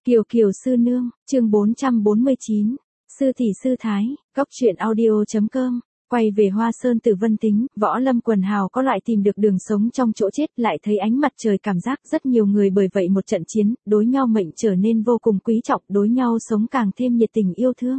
Kiều Kiều sư nương, chương 449, sư tỷ sư thái, góc truyện audio.com, quay về Hoa Sơn Tử Vân Tính, Võ Lâm quần hào có loại tìm được đường sống trong chỗ chết, lại thấy ánh mặt trời, cảm giác rất nhiều người bởi vậy một trận chiến, đối nhau mệnh trở nên vô cùng quý trọng, đối nhau sống càng thêm nhiệt tình yêu thương.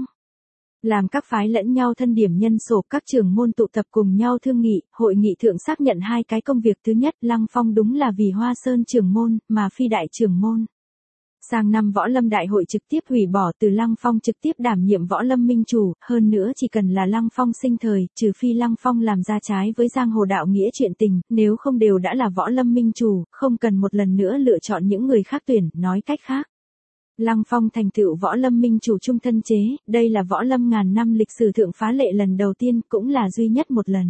Làm các phái lẫn nhau thân điểm nhân sổ, các trưởng môn tụ tập cùng nhau thương nghị, hội nghị thượng xác nhận hai cái công việc. Thứ nhất, Lăng Phong đúng là vì Hoa Sơn trưởng môn, mà phi đại trưởng môn. Sang năm Võ Lâm Đại hội trực tiếp hủy bỏ, từ Lăng Phong trực tiếp đảm nhiệm Võ Lâm Minh Chủ, hơn nữa chỉ cần là Lăng Phong sinh thời, trừ phi Lăng Phong làm ra trái với giang hồ đạo nghĩa chuyện tình, nếu không đều đã là Võ Lâm Minh Chủ, không cần một lần nữa lựa chọn những người khác tuyển. Nói cách khác, Lăng Phong thành tựu Võ Lâm Minh Chủ trung thân chế, đây là Võ Lâm ngàn năm lịch sử thượng phá lệ lần đầu tiên, cũng là duy nhất một lần.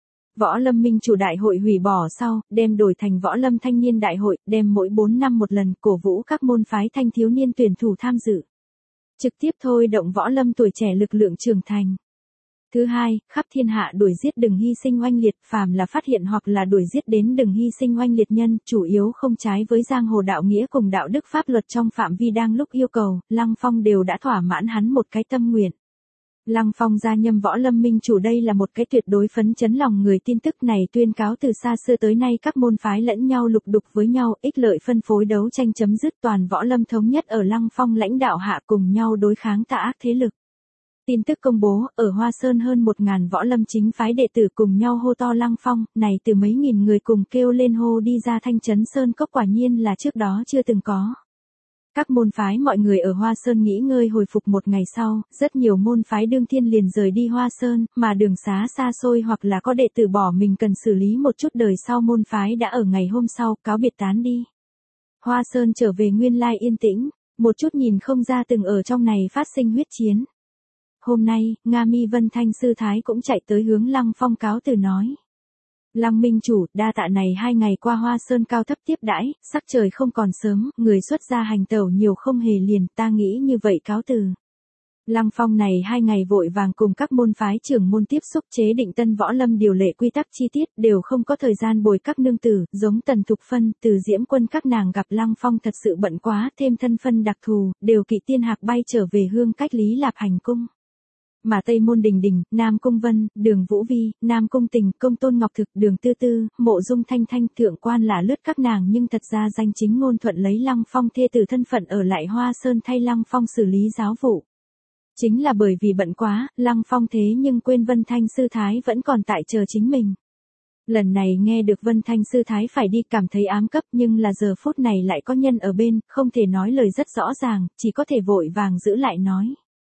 Võ Lâm Minh Chủ đại hội hủy bỏ sau, đem đổi thành Võ Lâm Thanh niên đại hội, đem mỗi 4 năm một lần, cổ vũ các môn phái thanh thiếu niên tuyển thủ tham dự. Trực tiếp thôi động Võ Lâm tuổi trẻ lực lượng trưởng thành. Thứ hai, khắp thiên hạ đuổi giết đừng hy sinh oanh liệt, phàm là phát hiện hoặc là đuổi giết đến đừng hy sinh oanh liệt nhân, chủ yếu không trái với giang hồ đạo nghĩa cùng đạo đức pháp luật trong phạm vi đang lúc yêu cầu, Lăng Phong đều đã thỏa mãn hắn một cái tâm nguyện. Lăng Phong gia nhâm Võ Lâm Minh Chủ, đây là một cái tuyệt đối phấn chấn lòng người. Tin tức này tuyên cáo từ xa xưa tới nay, các môn phái lẫn nhau lục đục với nhau, ích lợi phân phối đấu tranh chấm dứt, toàn Võ Lâm thống nhất ở Lăng Phong lãnh đạo hạ cùng nhau đối kháng tà ác thế lực. Tin tức công bố, ở Hoa Sơn hơn 1000 Võ Lâm chính phái đệ tử cùng nhau hô to Lăng Phong, này từ mấy nghìn người cùng kêu lên hô đi ra Thanh Trấn Sơn Cốc, quả nhiên là trước đó chưa từng có. Các môn phái mọi người ở Hoa Sơn nghỉ ngơi hồi phục một ngày sau, rất nhiều môn phái đương thiên liền rời đi Hoa Sơn, mà đường xá xa xôi hoặc là có đệ tử bỏ mình cần xử lý một chút đời sau môn phái đã ở ngày hôm sau cáo biệt tán đi. Hoa Sơn trở về nguyên lai yên tĩnh, một chút nhìn không ra từng ở trong này phát sinh huyết chiến. Hôm nay, Nga Mi Vân Thanh sư thái cũng chạy tới hướng Lăng Phong cáo từ nói: Lăng Minh Chủ, đa tạ này 2 ngày qua Hoa Sơn cao thấp tiếp đãi, sắc trời không còn sớm, người xuất gia hành tẩu nhiều không hề liền, ta nghĩ như vậy cáo từ. Lăng Phong này 2 ngày vội vàng cùng các môn phái trưởng môn tiếp xúc chế định tân Võ Lâm điều lệ quy tắc chi tiết, đều không có thời gian bồi các nương tử, giống Tần Thục Phân, Từ Diễm Quân các nàng gặp Lăng Phong thật sự bận quá, thêm thân phân đặc thù, đều kỵ tiên hạc bay trở về hương cách Lý Lạp hành cung. Mà Tây Môn Đình Đình, Nam Cung Vân, Đường Vũ Vi, Nam Cung Tình, Công Tôn Ngọc Thực, Đường Tư Tư, Mộ Dung Thanh Thanh, thượng quan là lướt các nàng, nhưng thật ra danh chính ngôn thuận lấy Lăng Phong thê tử thân phận ở lại Hoa Sơn thay Lăng Phong xử lý giáo vụ. Chính là bởi vì bận quá, Lăng Phong thế nhưng quên Vân Thanh sư thái vẫn còn tại chờ chính mình. Lần này nghe được Vân Thanh sư thái phải đi, cảm thấy ám cấp, nhưng là giờ phút này lại có nhân ở bên, không thể nói lời rất rõ ràng, chỉ có thể vội vàng giữ lại nói.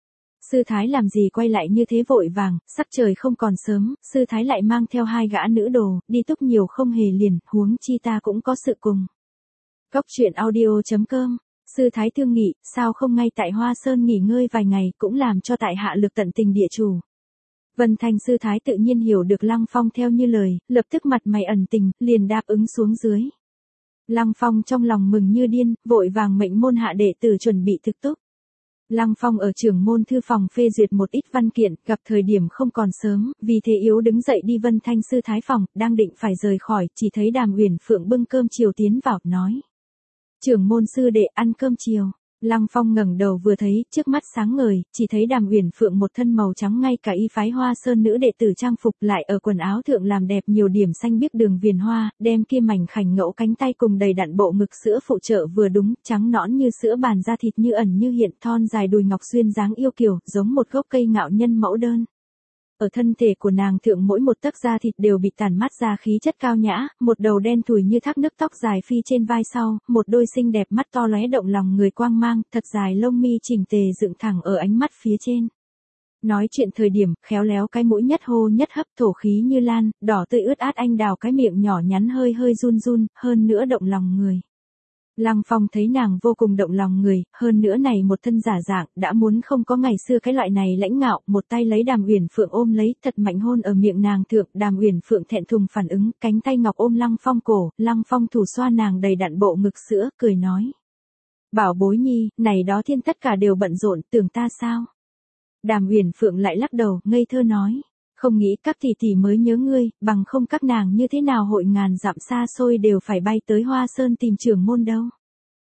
Sư thái làm gì quay lại như thế vội vàng, sắc trời không còn sớm, sư thái lại mang theo 2 gã nữ đồ, đi túc nhiều không hề liền, huống chi ta cũng có sự cùng. Góc truyện audio.com, sư thái thương nghị, sao không ngay tại Hoa Sơn nghỉ ngơi vài ngày, cũng làm cho tại hạ lực tận tình địa chủ. Vân Thanh sư thái tự nhiên hiểu được Lăng Phong theo như lời, lập tức mặt mày ẩn tình, liền đáp ứng xuống dưới. Lăng Phong trong lòng mừng như điên, vội vàng mệnh môn hạ đệ tử chuẩn bị thực túc. Lăng Phong ở trưởng môn thư phòng phê duyệt một ít văn kiện, gặp thời điểm không còn sớm, vì thế yếu đứng dậy đi Vân Thanh sư thái phòng, đang định phải rời khỏi, chỉ thấy Đàm Uyển Phượng bưng cơm chiều tiến vào, nói: Trưởng môn sư đệ ăn cơm chiều. Lăng Phong ngẩng đầu vừa thấy, trước mắt sáng ngời, chỉ thấy Đàm Uyển Phượng một thân màu trắng, ngay cả y phái Hoa Sơn nữ đệ tử trang phục, lại ở quần áo thượng làm đẹp nhiều điểm xanh biếc đường viền hoa, đem kia mảnh khảnh ngẫu cánh tay cùng đầy đặn bộ ngực sữa phụ trợ vừa đúng, trắng nõn như sữa bàn, da thịt như ẩn như hiện, thon dài đùi ngọc duyên dáng yêu kiều, giống một gốc cây ngạo nhân mẫu đơn. Ở thân thể của nàng thượng mỗi một tấc da thịt đều bị tàn mát ra khí chất cao nhã, một đầu đen thùi như thác nước tóc dài phi trên vai sau, một đôi xinh đẹp mắt to lóe động lòng người quang mang, thật dài lông mi chỉnh tề dựng thẳng ở ánh mắt phía trên. Nói chuyện thời điểm, khéo léo cái mũi nhất hô nhất hấp, thổ khí như lan, đỏ tươi ướt át anh đào, cái miệng nhỏ nhắn hơi hơi run run, hơn nữa động lòng người. Lăng Phong thấy nàng vô cùng động lòng người, hơn nữa này một thân giả dạng, đã muốn không có ngày xưa cái loại này lãnh ngạo, một tay lấy Đàm Uyển Phượng ôm lấy, thật mạnh hôn ở miệng nàng thượng, Đàm Uyển Phượng thẹn thùng phản ứng, cánh tay ngọc ôm Lăng Phong cổ, Lăng Phong thủ xoa nàng đầy đặn bộ ngực sữa, cười nói: Bảo bối nhi, này đó thiên tất cả đều bận rộn, tưởng ta sao? Đàm Uyển Phượng lại lắc đầu, ngây thơ nói: Không nghĩ các tỷ tỷ mới nhớ ngươi, bằng không các nàng như thế nào hội ngàn dặm xa xôi đều phải bay tới Hoa Sơn tìm trưởng môn đâu.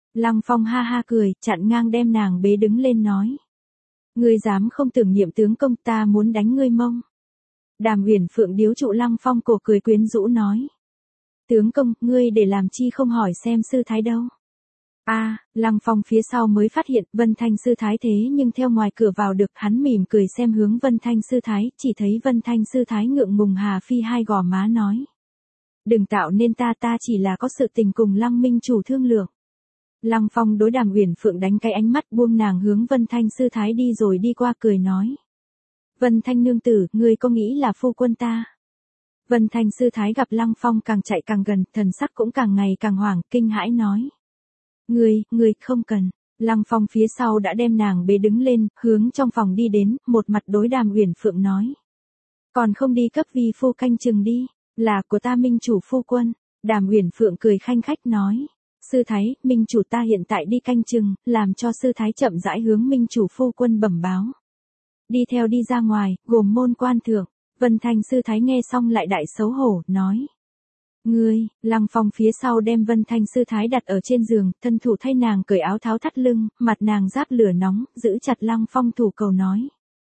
Lăng Phong ha ha cười, chặn ngang đem nàng bế đứng lên nói. Ngươi dám không tưởng niệm tướng công, ta muốn đánh ngươi mông. Đàm Uyển Phượng điếu trụ Lăng Phong cổ cười quyến rũ nói. Tướng công, ngươi để làm chi không hỏi xem sư thái đâu. Lăng Phong phía sau mới phát hiện Vân Thanh sư thái thế nhưng theo ngoài cửa vào được, hắn mỉm cười xem hướng Vân Thanh sư thái, chỉ thấy Vân Thanh sư thái ngượng ngùng hà phi hai gò má nói. Đừng tạo nên ta chỉ là có sự tình cùng Lăng minh chủ thương lượng. Lăng Phong đối Đàm Uyển Phượng đánh cái ánh mắt, buông nàng hướng Vân Thanh sư thái đi rồi đi qua cười nói. Vân Thanh nương tử, ngươi có nghĩ là phu quân ta? Vân Thanh sư thái gặp Lăng Phong càng chạy càng gần, thần sắc cũng càng ngày càng hoảng, kinh hãi nói. Ngươi không cần. Lăng Phong phía sau đã đem nàng bế đứng lên, hướng trong phòng đi đến, một mặt đối Đàm Uyển Phượng nói. Còn không đi cấp vi phu canh chừng đi, là của ta minh chủ phu quân. Đàm Uyển Phượng cười khanh khách nói. Sư thái, minh chủ ta hiện tại đi canh chừng, làm cho sư thái chậm rãi hướng minh chủ phu quân bẩm báo. Đi theo đi ra ngoài, gồm môn quan thượng. Vân Thanh sư thái nghe xong lại đại xấu hổ, nói. Lăng Phong phía sau đem Vân Thanh sư thái đặt ở trên giường, thân thủ thay nàng cởi áo tháo thắt lưng, mặt nàng giáp lửa nóng, giữ chặt Lăng Phong thủ cầu nói.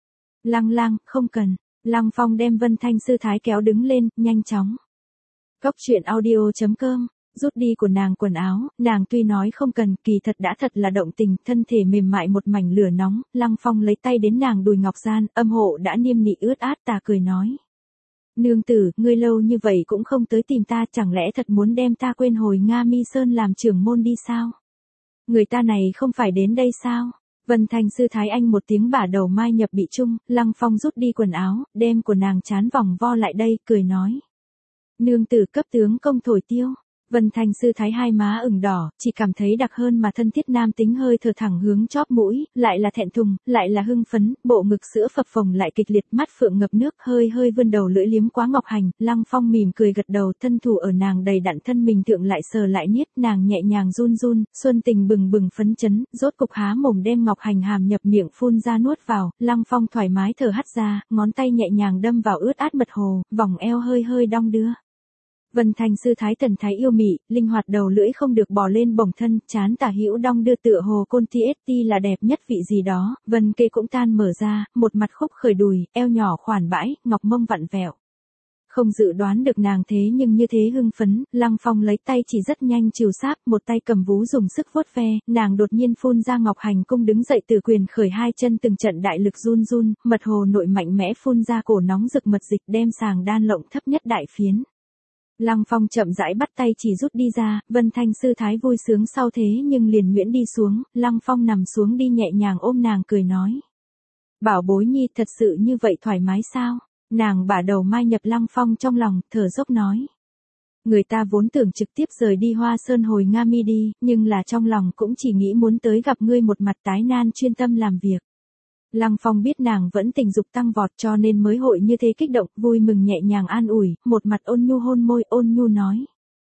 Lăng, không cần. Lăng Phong đem Vân Thanh sư thái kéo đứng lên, nhanh chóng. Cốc truyện audio.com, rút đi của nàng quần áo, nàng tuy nói không cần, kỳ thật đã thật là động tình, thân thể mềm mại một mảnh lửa nóng, Lăng Phong lấy tay đến nàng đùi ngọc gian, âm hộ đã niêm nị ướt át, tà cười nói. Nương tử, ngươi lâu như vậy cũng không tới tìm ta, chẳng lẽ thật muốn đem ta quên hồi Nga Mi Sơn làm trưởng môn đi sao? Người ta này không phải đến đây sao? Vân Thanh sư thái anh một tiếng bả đầu mai nhập bị chung, Lăng Phong rút đi quần áo, đem của nàng chán vòng vo lại đây, cười nói. Nương tử cấp tướng công thổi tiêu. Vân Thanh sư thái hai má ửng đỏ, chỉ cảm thấy đặc hơn mà thân thiết nam tính hơi thở thẳng hướng chóp mũi, lại là thẹn thùng, lại là hưng phấn, bộ ngực sữa phập phồng lại kịch liệt, mắt phượng ngập nước, hơi vươn đầu lưỡi liếm quá ngọc hành, Lăng Phong mỉm cười gật đầu, thân thủ ở nàng đầy đặn thân mình thượng lại sờ lại niết, nàng nhẹ nhàng run, xuân tình bừng bừng phấn chấn, rốt cục há mồm đem ngọc hành hàm nhập miệng phun ra nuốt vào, Lăng Phong thoải mái thở hắt ra, ngón tay nhẹ nhàng đâm vào ướt át mật hồ, vòng eo hơi đong đưa. Vân Thanh sư thái thần thái yêu mị, linh hoạt đầu lưỡi không được bò lên bổng thân, chán tả hữu đong đưa tựa hồ côn TST là đẹp nhất vị gì đó, Vân kê cũng tan mở ra, một mặt khúc khởi đùi, eo nhỏ khoản bãi, ngọc mông vặn vẹo. Không dự đoán được nàng thế nhưng như thế hưng phấn, Lăng Phong lấy tay chỉ rất nhanh trìu sáp, một tay cầm vú dùng sức vuốt ve, nàng đột nhiên phun ra ngọc hành cung đứng dậy từ quyền khởi hai chân từng trận đại lực run, mật hồ nội mạnh mẽ phun ra cổ nóng rực mật dịch đem sàng đan lộng thấp nhất đại phiến. Lăng Phong chậm rãi bắt tay chỉ rút đi ra, Vân Thanh sư thái vui sướng sau thế nhưng liền nhuyễn đi xuống, Lăng Phong nằm xuống đi nhẹ nhàng ôm nàng cười nói. Bảo bối nhi thật sự như vậy thoải mái sao? Nàng bả đầu mai nhập Lăng Phong trong lòng, thở dốc nói. Người ta vốn tưởng trực tiếp rời đi Hoa Sơn hồi Nga Mi đi, nhưng là trong lòng cũng chỉ nghĩ muốn tới gặp ngươi một mặt tái nan chuyên tâm làm việc. Lăng Phong biết nàng vẫn tình dục tăng vọt cho nên mới hội như thế kích động, vui mừng nhẹ nhàng an ủi, một mặt ôn nhu hôn môi, ôn nhu nói.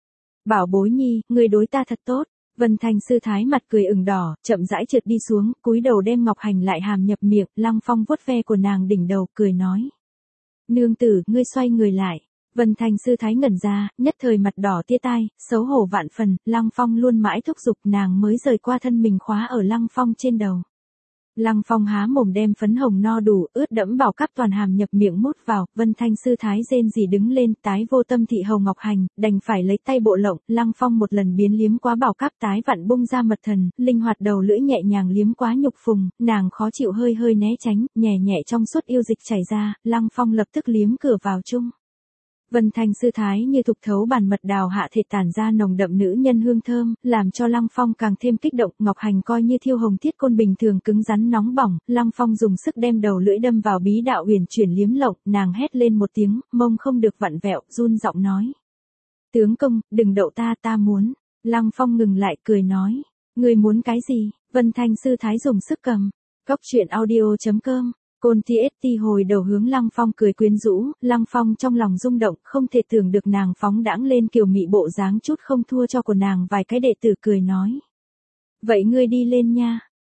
Bảo bối nhi, người đối ta thật tốt. Vân Thanh sư thái mặt cười ửng đỏ, chậm rãi trượt đi xuống, cúi đầu đem ngọc hành lại hàm nhập miệng, Lăng Phong vuốt ve của nàng đỉnh đầu, cười nói. Nương tử, ngươi xoay người lại. Vân Thanh sư thái ngẩn ra, nhất thời mặt đỏ tia tai, xấu hổ vạn phần, Lăng Phong luôn mãi thúc giục nàng mới rời qua thân mình khóa ở Lăng Phong trên đầu. Lăng Phong há mồm đem phấn hồng no đủ, ướt đẫm bảo cáp toàn hàm nhập miệng mút vào, Vân Thanh sư thái rên rỉ đứng lên, tái vô tâm thị hầu ngọc hành, đành phải lấy tay bộ lộng, Lăng Phong một lần biến liếm quá bảo cáp tái vặn bung ra mật thần, linh hoạt đầu lưỡi nhẹ nhàng liếm quá nhục phùng, nàng khó chịu hơi né tránh, nhẹ nhẹ trong suốt yêu dịch chảy ra, Lăng Phong lập tức liếm cửa vào chung. Vân Thanh sư thái như thục thấu bàn mật đào hạ thể tản ra nồng đậm nữ nhân hương thơm, làm cho Lăng Phong càng thêm kích động, ngọc hành coi như thiêu hồng thiết côn bình thường cứng rắn nóng bỏng, Lăng Phong dùng sức đem đầu lưỡi đâm vào bí đạo huyền chuyển liếm lộng, nàng hét lên một tiếng, mông không được vặn vẹo, run giọng nói. Tướng công, đừng đậu ta muốn. Lăng Phong ngừng lại cười nói. Người muốn cái gì? Vân Thanh sư thái dùng sức cầm. Cốc truyện audio.com. Côn TST hồi đầu hướng Lăng Phong cười quyến rũ, Lăng Phong trong lòng rung động, không thể tưởng được nàng phóng đãng lên kiều mị bộ dáng chút không thua cho của nàng vài cái đệ tử cười nói. Vậy ngươi đi lên nha.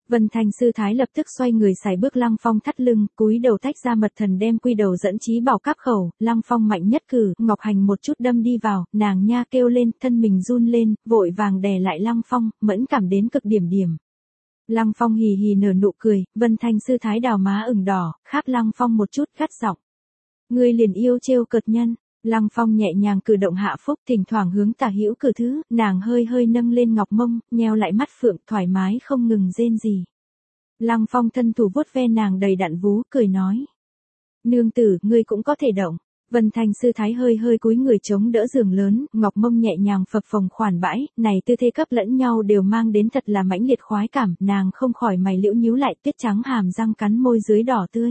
Vân Thanh sư thái lập tức xoay người sải bước Lăng Phong thắt lưng, cúi đầu tách ra mật thần đem quy đầu dẫn chí bảo cáp khẩu, Lăng Phong mạnh nhất cử, Ngọc Hành một chút đâm đi vào, nàng nha kêu lên, thân mình run lên, vội vàng đè lại Lăng Phong, mẫn cảm đến cực điểm điểm. Lăng Phong hì hì nở nụ cười, Vân Thanh sư thái đào má ửng đỏ, kháp Lăng Phong một chút gắt giọng. Ngươi liền yêu trêu cợt nhân. Lăng Phong nhẹ nhàng cử động hạ phúc, thỉnh thoảng hướng tả hữu cử thứ, nàng hơi hơi nâng lên ngọc mông, nheo lại mắt phượng, thoải mái không ngừng rên gì. Lăng Phong thân thủ vuốt ve nàng đầy đặn vú, cười nói. Nương tử, ngươi cũng có thể động. Vân Thanh sư thái hơi hơi cúi người chống đỡ giường lớn, ngọc mông nhẹ nhàng phập phồng khoản bãi, này tư thế cấp lẫn nhau đều mang đến thật là mãnh liệt khoái cảm, nàng không khỏi mày liễu nhíu lại, tuyết trắng hàm răng cắn môi dưới đỏ tươi.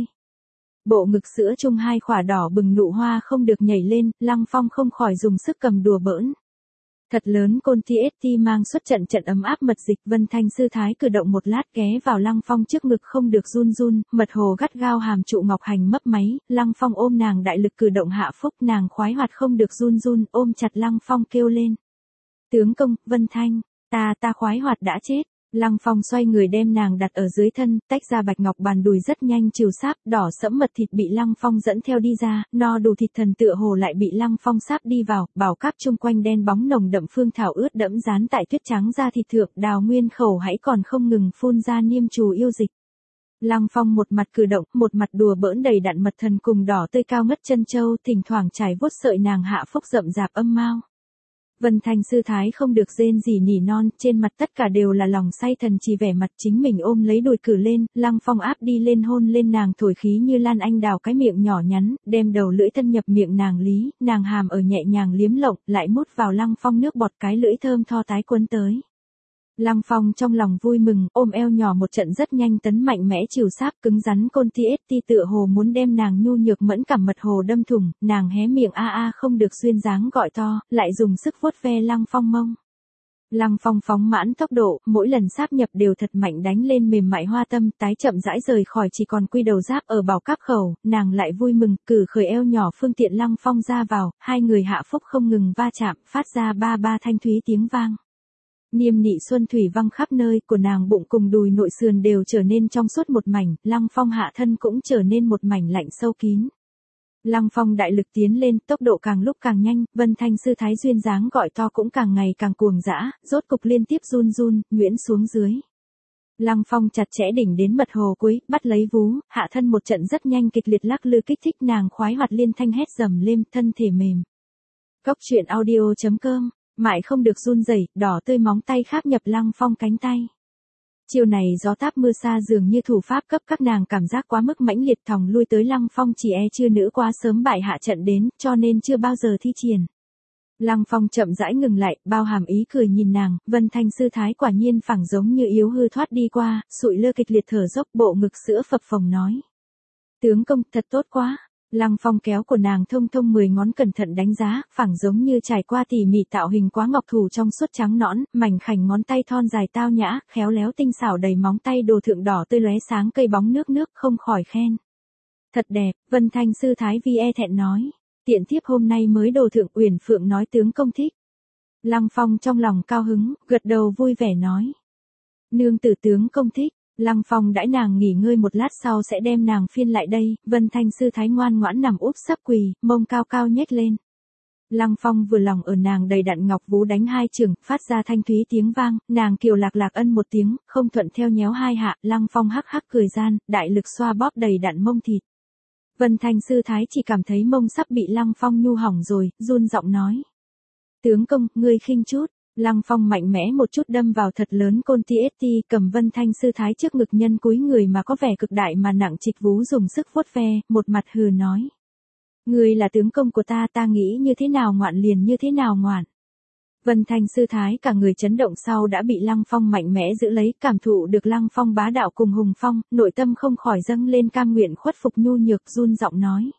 Bộ ngực sữa chung hai khỏa đỏ bừng nụ hoa không được nhảy lên, Lăng Phong không khỏi dùng sức cầm đùa bỡn. Thật lớn côn TST mang xuất trận ấm áp mật dịch, Vân Thanh sư thái cử động một lát ghé vào Lăng Phong trước ngực không được run run, mật hồ gắt gao hàm trụ Ngọc Hành mấp máy, Lăng Phong ôm nàng đại lực cử động hạ phúc, nàng khoái hoạt không được run run, ôm chặt Lăng Phong kêu lên. Tướng công, Vân Thanh, ta khoái hoạt đã chết. Lăng Phong xoay người đem nàng đặt ở dưới thân, tách ra bạch ngọc bàn đùi rất nhanh trừ sáp, đỏ sẫm mật thịt bị Lăng Phong dẫn theo đi ra, no đủ thịt thần tựa hồ lại bị Lăng Phong sáp đi vào, bảo cáp chung quanh đen bóng nồng đậm phương thảo ướt đẫm dán tại tuyết trắng da thịt thượng, Đào Nguyên khẩu hãy còn không ngừng phun ra niêm trù yêu dịch. Lăng Phong một mặt cử động, một mặt đùa bỡn đầy đặn mật thần cùng đỏ tươi cao ngất chân châu, thỉnh thoảng trải vuốt sợi nàng hạ phúc rậm rạp âm mao. Vân Thanh sư thái không được rên gì nỉ non, trên mặt tất cả đều là lòng say thần chỉ vẻ mặt chính mình ôm lấy đùi cử lên, Lăng Phong áp đi lên hôn lên nàng thổi khí như lan anh đào cái miệng nhỏ nhắn, đem đầu lưỡi thân nhập miệng nàng lý, nàng hàm ở nhẹ nhàng liếm lộng, lại mút vào Lăng Phong nước bọt cái lưỡi thơm tho tái cuốn tới. Lăng Phong trong lòng vui mừng, ôm eo nhỏ một trận rất nhanh tấn mạnh mẽ chịu sáp cứng rắn côn TST tựa hồ muốn đem nàng nhu nhược mẫn cảm mật hồ đâm thủng, nàng hé miệng a không được duyên dáng gọi to, lại dùng sức vuốt ve Lăng Phong mông. Lăng Phong phóng mãn tốc độ, mỗi lần sáp nhập đều thật mạnh đánh lên mềm mại hoa tâm, tái chậm rãi rời khỏi chỉ còn quy đầu giáp ở bảo cáp khẩu, nàng lại vui mừng, cử khởi eo nhỏ phương tiện Lăng Phong ra vào, hai người hạ phúc không ngừng va chạm, phát ra ba ba thanh thúy tiếng vang. Niêm nị xuân thủy văng khắp nơi, của nàng bụng cùng đùi nội sườn đều trở nên trong suốt một mảnh, Lăng Phong hạ thân cũng trở nên một mảnh lạnh sâu kín. Lăng Phong đại lực tiến lên, tốc độ càng lúc càng nhanh, Vân Thanh sư thái duyên dáng gọi to cũng càng ngày càng cuồng dã, rốt cục liên tiếp run run, nhuyễn xuống dưới. Lăng Phong chặt chẽ đỉnh đến mật hồ cuối, bắt lấy vú, hạ thân một trận rất nhanh kịch liệt lắc lư kích thích nàng khoái hoạt liên thanh hét rầm lên, thân thể mềm. Cốc truyện audio.com Mại không được run rẩy, đỏ tươi móng tay khác nhập Lăng Phong cánh tay. Chiều này gió táp mưa xa dường như thủ pháp cấp các nàng cảm giác quá mức mãnh liệt thòng lui tới Lăng Phong chỉ chưa nữ quá sớm bại hạ trận đến, cho nên chưa bao giờ thi triển. Lăng Phong chậm rãi ngừng lại, bao hàm ý cười nhìn nàng, Vân Thanh sư thái quả nhiên phẳng giống như yếu hư thoát đi qua, sụi lơ kịch liệt thở dốc bộ ngực sữa phập phồng nói. Tướng công, thật tốt quá. Lăng Phong kéo của nàng thông thông 10 ngón cẩn thận đánh giá, phẳng giống như trải qua tỉ mỉ tạo hình quá ngọc thủ trong suốt trắng nõn, mảnh khảnh ngón tay thon dài tao nhã, khéo léo tinh xảo đầy móng tay đồ thượng đỏ tươi lóe sáng cây bóng nước không khỏi khen. Thật đẹp, Vân Thanh sư thái vi thẹn nói. Tiện thiếp hôm nay mới đồ thượng Uyển Phượng nói tướng công thích. Lăng Phong trong lòng cao hứng, gật đầu vui vẻ nói. Nương tử tướng công thích. Lăng Phong đãi nàng nghỉ ngơi một lát sau sẽ đem nàng phiên lại đây, Vân Thanh sư thái ngoan ngoãn nằm úp sấp quỳ, mông cao cao nhếch lên. Lăng Phong vừa lòng ở nàng đầy đặn ngọc vú đánh hai chưởng, phát ra thanh thúy tiếng vang, nàng kiều lạc lạc ân một tiếng, không thuận theo nhéo hai hạ, Lăng Phong hắc hắc cười gian, đại lực xoa bóp đầy đặn mông thịt. Vân Thanh sư thái chỉ cảm thấy mông sắp bị Lăng Phong nhu hỏng rồi, run giọng nói. Tướng công, ngươi khinh chút. Lăng Phong mạnh mẽ một chút đâm vào thật lớn côn TST, cầm Vân Thanh sư thái trước ngực nhân cúi người mà có vẻ cực đại mà nặng trịch vú dùng sức vuốt ve, một mặt hừ nói. Ngươi là tướng công của ta nghĩ như thế nào ngoạn liền như thế nào ngoạn. Vân Thanh sư thái cả người chấn động sau đã bị Lăng Phong mạnh mẽ giữ lấy, cảm thụ được Lăng Phong bá đạo cùng hùng phong, nội tâm không khỏi dâng lên cam nguyện khuất phục nhu nhược run giọng nói.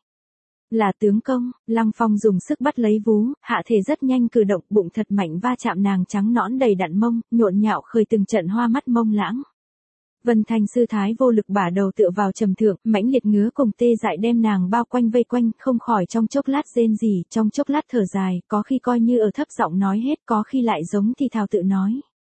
Là tướng công, Lăng Phong dùng sức bắt lấy vú, hạ thể rất nhanh cử động, bụng thật mạnh va chạm nàng trắng nõn đầy đặn mông, nhộn nhạo khơi từng trận hoa mắt mông lãng. Vân Thanh sư thái vô lực bả đầu tựa vào trầm thượng, mãnh liệt ngứa cùng tê dại đem nàng bao quanh vây quanh, không khỏi trong chốc lát rên rỉ, trong chốc lát thở dài, có khi coi như ở thấp giọng nói hết, có khi lại giống thì thào tự nói.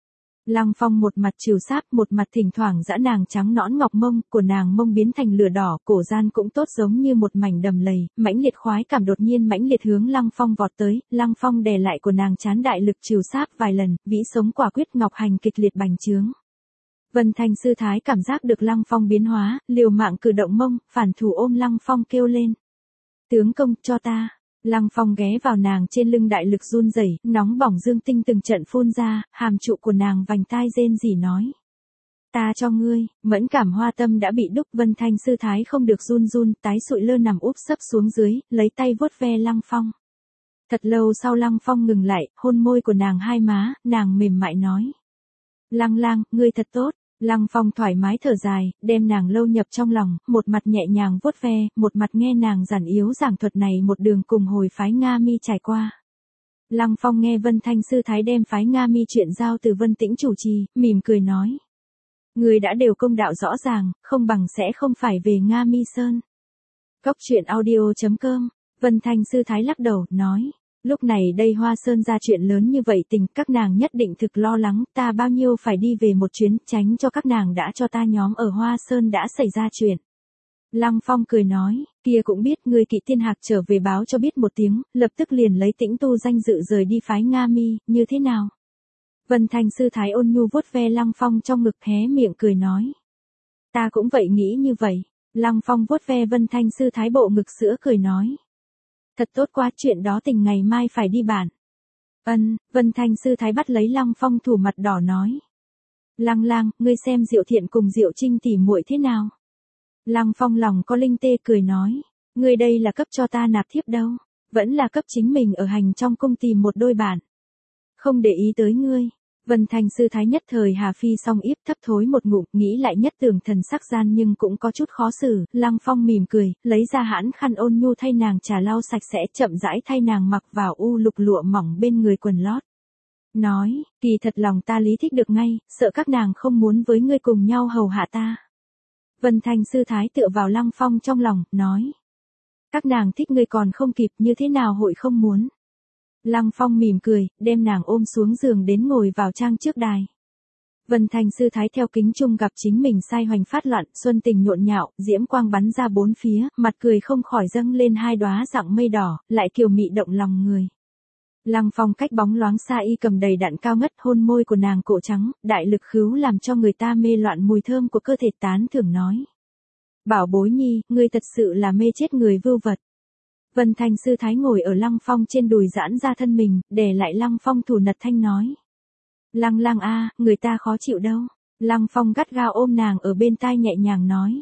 Lăng Phong một mặt trìu sáp, một mặt thỉnh thoảng giã nàng trắng nõn ngọc mông, của nàng mông biến thành lửa đỏ, cổ gian cũng tốt giống như một mảnh đầm lầy, mãnh liệt khoái cảm đột nhiên mãnh liệt hướng Lăng Phong vọt tới, Lăng Phong đè lại của nàng chán đại lực trìu sáp vài lần, vĩ sống quả quyết ngọc hành kịch liệt bành trướng. Vân Thanh sư thái cảm giác được Lăng Phong biến hóa, liều mạng cử động mông, phản thủ ôm Lăng Phong kêu lên. Tướng công, cho ta. Lăng Phong ghé vào nàng trên lưng đại lực run rẩy, nóng bỏng dương tinh từng trận phun ra, hàm trụ của nàng vành tai rên rỉ nói. Ta cho ngươi, mẫn cảm hoa tâm đã bị đúc. Vân Thanh sư thái không được run run, tái sụi lơ nằm úp sấp xuống dưới, lấy tay vuốt ve Lăng Phong. Thật lâu sau Lăng Phong ngừng lại, hôn môi của nàng hai má, nàng mềm mại nói. Lăng lang, ngươi thật tốt. Lăng Phong thoải mái thở dài, đem nàng lâu nhập trong lòng, một mặt nhẹ nhàng vuốt ve, một mặt nghe nàng giản yếu giảng thuật này một đường cùng hồi phái Nga Mi trải qua. Lăng Phong nghe Vân Thanh sư thái đem phái Nga Mi chuyện giao từ Vân Tĩnh chủ trì, mỉm cười nói. Người đã đều công đạo rõ ràng, không bằng sẽ không phải về Nga Mi Sơn. Góc truyện audio.com, Vân Thanh sư thái lắc đầu, nói. Lúc này đây Hoa Sơn ra chuyện lớn như vậy tình, các nàng nhất định thực lo lắng, ta bao nhiêu phải đi về một chuyến, tránh cho các nàng đã cho ta nhóm ở Hoa Sơn đã xảy ra chuyện. Lăng Phong cười nói, kia cũng biết người Kỵ Thiên Hạc trở về báo cho biết một tiếng, lập tức liền lấy Tĩnh Tu danh dự rời đi phái Nga Mi, như thế nào? Vân Thanh sư thái ôn nhu vuốt ve Lăng Phong trong ngực hé miệng cười nói. Ta cũng vậy nghĩ như vậy. Lăng Phong vuốt ve Vân Thanh sư thái bộ ngực sữa cười nói. Thật tốt quá, chuyện đó tình ngày mai phải đi bản. Vân Thanh sư thái bắt lấy Lăng Phong thủ mặt đỏ nói. Lăng lang, ngươi xem Diệu Thiện cùng Diệu Trinh tỉ muội thế nào? Lăng Phong lòng có linh tê cười nói. Ngươi đây là cấp cho ta nạp thiếp đâu, vẫn là cấp chính mình ở hành trong cung tìm một đôi bản. Không để ý tới ngươi. Vân Thanh sư thái nhất thời hà phi song yếp thấp thối một ngụm, nghĩ lại nhất tưởng thần sắc gian nhưng cũng có chút khó xử. Lăng Phong mỉm cười, lấy ra hãn khăn ôn nhu thay nàng trà lau sạch sẽ, chậm rãi thay nàng mặc vào u lục lụa mỏng bên người quần lót. Nói, kỳ thật lòng ta lý thích được ngay, sợ các nàng không muốn với ngươi cùng nhau hầu hạ ta. Vân Thanh sư thái tựa vào Lăng Phong trong lòng, nói. Các nàng thích ngươi còn không kịp, như thế nào hội không muốn. Lăng Phong mỉm cười, đem nàng ôm xuống giường đến ngồi vào trang trước đài. Vân Thanh sư thái theo kính trung gặp chính mình sai hoành phát loạn, xuân tình nhộn nhạo, diễm quang bắn ra bốn phía, mặt cười không khỏi dâng lên hai đóa dạng mây đỏ, lại kiều mị động lòng người. Lăng Phong cách bóng loáng xa y cầm đầy đặn cao ngất, hôn môi của nàng cổ trắng, đại lực khứu làm cho người ta mê loạn mùi thơm của cơ thể, tán thưởng nói. Bảo bối nhi, ngươi thật sự là mê chết người vưu vật. Vân Thanh sư thái ngồi ở Lăng Phong trên đùi giãn ra thân mình, để lại Lăng Phong thủ nật thanh nói. Lăng lang a, người ta khó chịu đâu. Lăng Phong gắt gao ôm nàng ở bên tai nhẹ nhàng nói.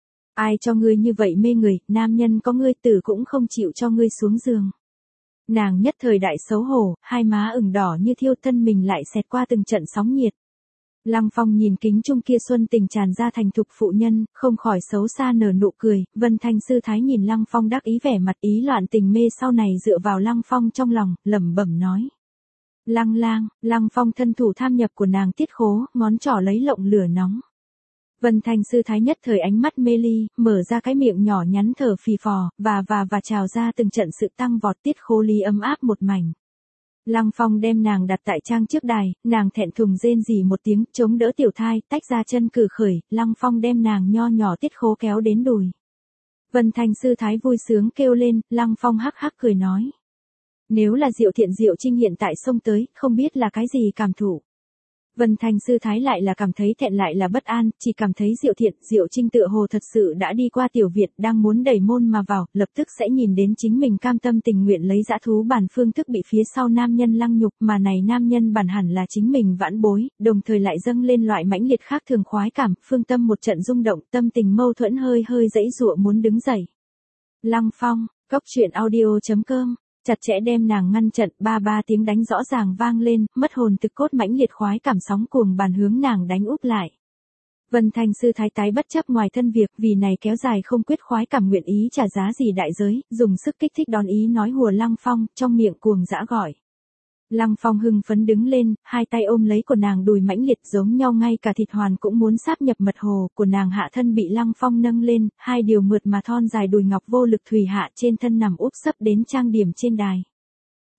Ai cho ngươi như vậy mê người, nam nhân có ngươi tử cũng không chịu cho ngươi xuống giường. Nàng nhất thời đại xấu hổ, hai má ửng đỏ như thiêu, thân mình lại xẹt qua từng trận sóng nhiệt. Lăng Phong nhìn kính trung kia xuân tình tràn ra thành thục phụ nhân, không khỏi xấu xa nở nụ cười. Vân Thanh sư thái nhìn Lăng Phong đắc ý vẻ mặt ý loạn tình mê, sau này dựa vào Lăng Phong trong lòng, lẩm bẩm nói. Lăng lang, Lăng Phong thân thủ tham nhập của nàng tiết khố, ngón trỏ lấy lộng lửa nóng. Vân Thanh sư thái nhất thời ánh mắt mê ly, mở ra cái miệng nhỏ nhắn thở phì phò, và trào ra từng trận sự tăng vọt, tiết khố ly ấm áp một mảnh. Lăng Phong đem nàng đặt tại trang trước đài, nàng thẹn thùng rên rỉ một tiếng, chống đỡ tiểu thai, tách ra chân cử khởi, Lăng Phong đem nàng nho nhỏ tiết khố kéo đến đùi. Vân Thanh sư thái vui sướng kêu lên, Lăng Phong hắc hắc cười nói. Nếu là Diệu Thiện Diệu Trinh hiện tại xông tới, không biết là cái gì cảm thụ. Vân Thanh sư thái lại là cảm thấy thẹn lại là bất an, chỉ cảm thấy Diệu Thiện, Diệu Trinh tựa hồ thật sự đã đi qua tiểu Việt, đang muốn đẩy môn mà vào, lập tức sẽ nhìn đến chính mình cam tâm tình nguyện lấy dã thú bản phương thức bị phía sau nam nhân lăng nhục, mà này nam nhân bản hẳn là chính mình vãn bối, đồng thời lại dâng lên loại mãnh liệt khác thường khoái cảm, phương tâm một trận rung động, tâm tình mâu thuẫn hơi dãy dụa muốn đứng dậy. Lăng Phong, góc truyện audio.com. Chặt chẽ đem nàng ngăn trận, ba tiếng đánh rõ ràng vang lên, mất hồn thực cốt mãnh liệt khoái cảm sóng cuồng bàn hướng nàng đánh úp lại. Vân Thanh sư thái tái bất chấp ngoài thân việc, vì này kéo dài không quyết khoái cảm nguyện ý trả giá gì đại giới, dùng sức kích thích đón ý nói hùa Lăng Phong, trong miệng cuồng dã gọi. Lăng Phong hưng phấn đứng lên, hai tay ôm lấy của nàng đùi mãnh liệt giống nhau, ngay cả thịt hoàn cũng muốn sáp nhập mật hồ, của nàng hạ thân bị Lăng Phong nâng lên, hai điều mượt mà thon dài đùi ngọc vô lực thùy hạ trên thân nằm úp sấp đến trang điểm trên đài.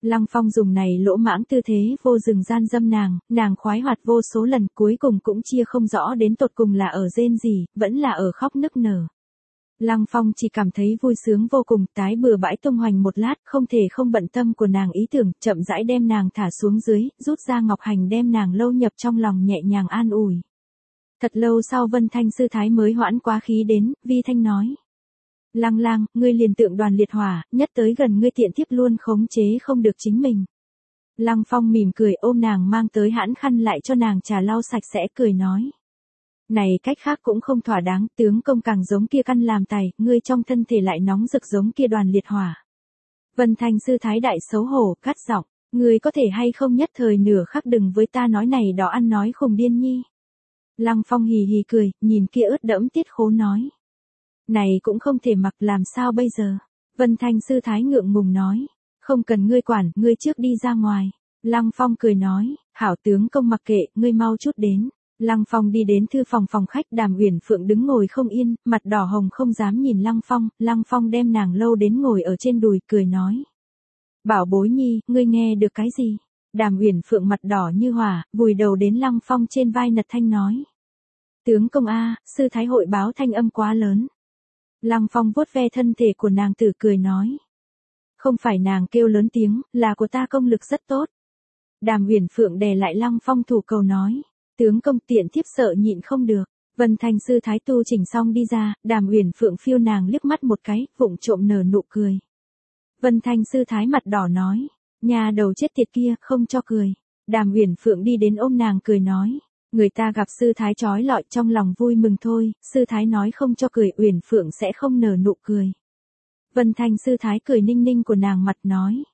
Lăng Phong dùng này lỗ mãng tư thế vô rừng gian dâm nàng khoái hoạt vô số lần, cuối cùng cũng chia không rõ đến tột cùng là ở rên gì, vẫn là ở khóc nức nở. Lăng Phong chỉ cảm thấy vui sướng vô cùng, tái bừa bãi tung hoành một lát, không thể không bận tâm của nàng ý tưởng, chậm rãi đem nàng thả xuống dưới, rút ra ngọc hành đem nàng lâu nhập trong lòng nhẹ nhàng an ủi. Thật lâu sau Vân Thanh sư thái mới hoãn quá khí đến, Vi Thanh nói. Lăng lang, ngươi liền tượng đoàn liệt hỏa, nhất tới gần ngươi tiện thiếp luôn khống chế không được chính mình. Lăng Phong mỉm cười ôm nàng mang tới hãn khăn lại cho nàng trà lau sạch sẽ cười nói. Này cách khác cũng không thỏa đáng, tướng công càng giống kia căn làm tài, ngươi trong thân thể lại nóng rực giống kia đoàn liệt hỏa. Vân Thanh sư thái đại xấu hổ, cắt giọng, ngươi có thể hay không nhất thời nửa khắc đừng với ta nói này đó ăn nói khùng điên nhi. Lăng Phong hì hì cười, nhìn kia ướt đẫm tiết khố nói. Này cũng không thể mặc làm sao bây giờ. Vân Thanh sư thái ngượng ngùng nói. Không cần ngươi quản, ngươi trước đi ra ngoài. Lăng Phong cười nói, hảo tướng công mặc kệ, ngươi mau chút đến. Lăng Phong đi đến thư phòng khách, Đàm Uyển Phượng đứng ngồi không yên, mặt đỏ hồng không dám nhìn Lăng Phong đem nàng lâu đến ngồi ở trên đùi, cười nói. Bảo bối nhi, ngươi nghe được cái gì? Đàm Uyển Phượng mặt đỏ như hỏa, vùi đầu đến Lăng Phong trên vai nật thanh nói. Tướng công a, sư thái hội báo thanh âm quá lớn. Lăng Phong vuốt ve thân thể của nàng tử cười nói. Không phải nàng kêu lớn tiếng, là của ta công lực rất tốt. Đàm Uyển Phượng đè lại Lăng Phong thủ cầu nói. Tướng công tiện thiếp sợ nhịn không được. Vân Thanh sư thái tu chỉnh xong đi ra, Đàm Uyển Phượng phiêu nàng liếc mắt một cái, vụng trộm nở nụ cười. Vân Thanh sư thái mặt đỏ nói. Nhà đầu chết tiệt kia, không cho cười. Đàm Uyển Phượng đi đến ôm nàng cười nói. Người ta gặp sư thái trói lọi trong lòng vui mừng thôi, sư thái nói không cho cười, Uyển Phượng sẽ không nở nụ cười. Vân Thanh sư thái cười ninh ninh của nàng mặt nói.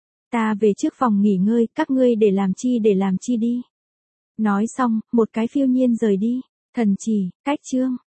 Ta về trước phòng nghỉ ngơi, các ngươi để làm chi đi. Nói xong, một cái phiêu nhiên rời đi. Thần chỉ, cách chương.